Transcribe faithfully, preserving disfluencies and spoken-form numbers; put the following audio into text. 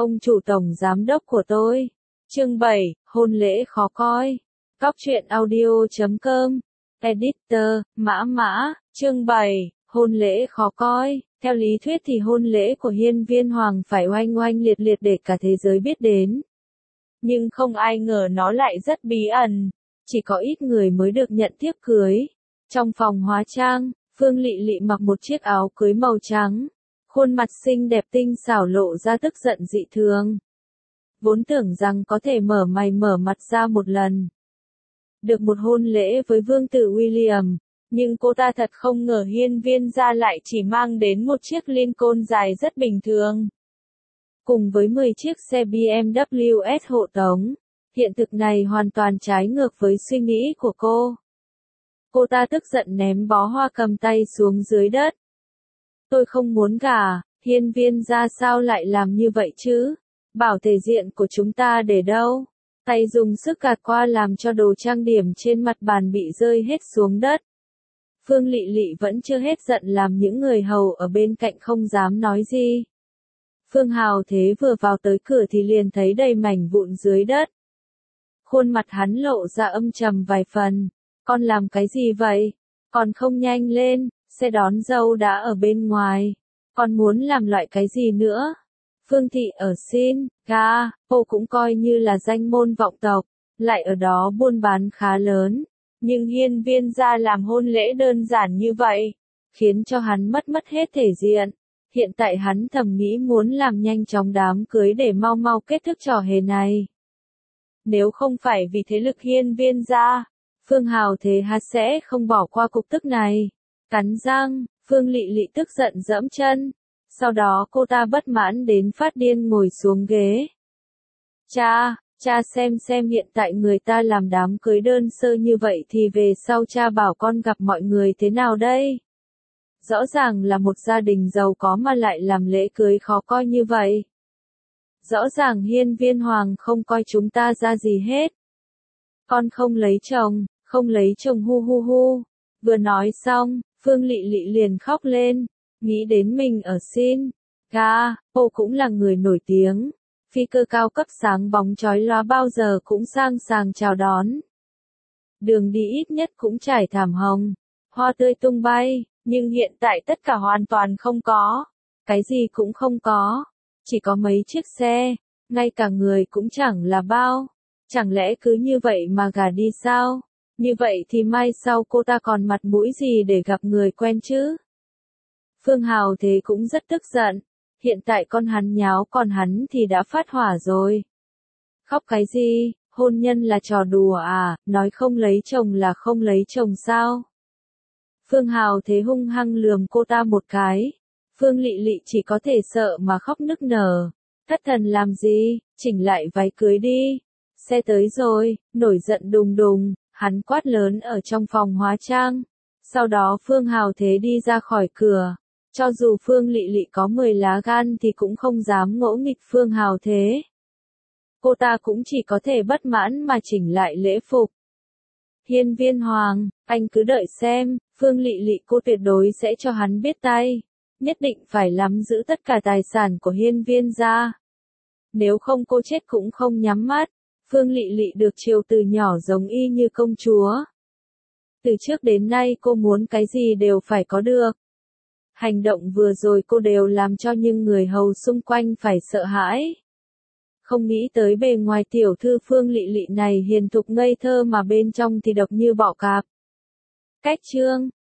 ông chủ tổng giám đốc của tôi. Chương bảy, hôn lễ khó coi. Cóc truyện audio chấm com. Editor, Mã Mã. Chương bảy, hôn lễ khó coi. Theo lý thuyết thì hôn lễ của Hiên Viên Hoàng phải oanh oanh liệt liệt để cả thế giới biết đến. Nhưng không ai ngờ nó lại rất bí ẩn. Chỉ có ít người mới được nhận thiếp cưới. Trong phòng hóa trang, Phương Lị Lị mặc một chiếc áo cưới màu trắng. Khuôn mặt xinh đẹp tinh xảo lộ ra tức giận dị thường. Vốn tưởng rằng có thể mở mày mở mặt ra một lần. Được một hôn lễ với vương tử William, nhưng cô ta thật không ngờ Hiên Viên gia lại chỉ mang đến một chiếc Lincoln dài rất bình thường. Cùng với mười chiếc xe bê em vê ét hộ tống, hiện thực này hoàn toàn trái ngược với suy nghĩ của cô. Cô ta tức giận ném bó hoa cầm tay xuống dưới đất. Tôi không muốn gả, Hiên Viên gia sao lại làm như vậy chứ? Bảo thể diện của chúng ta để đâu? Tay dùng sức gạt qua làm cho đồ trang điểm trên mặt bàn bị rơi hết xuống đất. Phương Lị Lị vẫn chưa hết giận làm những người hầu ở bên cạnh không dám nói gì. Phương Hào Thế vừa vào tới cửa thì liền thấy đầy mảnh vụn dưới đất. Khuôn mặt hắn lộ ra âm trầm vài phần. Con làm cái gì vậy? Còn không nhanh lên, xe đón dâu đã ở bên ngoài. Con muốn làm loại cái gì nữa? Phương thị ở Sin, Ga, cô cũng coi như là danh môn vọng tộc, lại ở đó buôn bán khá lớn. Nhưng Hiên Viên gia làm hôn lễ đơn giản như vậy, khiến cho hắn mất mất hết thể diện. Hiện tại hắn thầm nghĩ muốn làm nhanh chóng đám cưới để mau mau kết thúc trò hề này. Nếu không phải vì thế lực Hiên Viên gia, Phương Hào Thế hắn sẽ không bỏ qua cục tức này. Cắn răng, Phương Lị Lị tức giận giẫm chân. Sau đó cô ta bất mãn đến phát điên ngồi xuống ghế. Cha, cha xem xem hiện tại người ta làm đám cưới đơn sơ như vậy thì về sau cha bảo con gặp mọi người thế nào đây? Rõ ràng là một gia đình giàu có mà lại làm lễ cưới khó coi như vậy. Rõ ràng Hiên Viên Hoàng không coi chúng ta ra gì hết. Con không lấy chồng, không lấy chồng hu hu hu. Vừa nói xong, Phương Lị Lị liền khóc lên. Nghĩ đến mình ở Sin, Ga, cô cũng là người nổi tiếng. Phi cơ cao cấp sáng bóng chói lóa bao giờ cũng sang sàng chào đón. Đường đi ít nhất cũng trải thảm hồng, hoa tươi tung bay, nhưng hiện tại tất cả hoàn toàn không có. Cái gì cũng không có, chỉ có mấy chiếc xe, ngay cả người cũng chẳng là bao. Chẳng lẽ cứ như vậy mà gả đi sao? Như vậy thì mai sau cô ta còn mặt mũi gì để gặp người quen chứ? Phương Hào Thế cũng rất tức giận. Hiện tại con hắn nháo còn hắn thì đã phát hỏa rồi. Khóc cái gì, hôn nhân là trò đùa à, nói không lấy chồng là không lấy chồng sao? Phương Hào Thế hung hăng lườm cô ta một cái. Phương Lị Lị chỉ có thể sợ mà khóc nức nở. Thất thần làm gì, chỉnh lại váy cưới đi. Xe tới rồi, nổi giận đùng đùng, hắn quát lớn ở trong phòng hóa trang. Sau đó Phương Hào Thế đi ra khỏi cửa. Cho dù Phương Lị Lị có mười lá gan thì cũng không dám ngỗ nghịch Phương Hào Thế. Cô ta cũng chỉ có thể bất mãn mà chỉnh lại lễ phục. Hiên Viên Hoàng, anh cứ đợi xem, Phương Lị Lị cô tuyệt đối sẽ cho hắn biết tay. Nhất định phải nắm giữ tất cả tài sản của Hiên Viên gia. Nếu không cô chết cũng không nhắm mắt. Phương Lị Lị được chiều từ nhỏ giống y như công chúa. Từ trước đến nay cô muốn cái gì đều phải có được. Hành động vừa rồi cô đều làm cho những người hầu xung quanh phải sợ hãi. Không nghĩ tới bề ngoài tiểu thư Phương Lị Lị này hiền thục ngây thơ mà bên trong thì độc như bọ cạp. Cách chương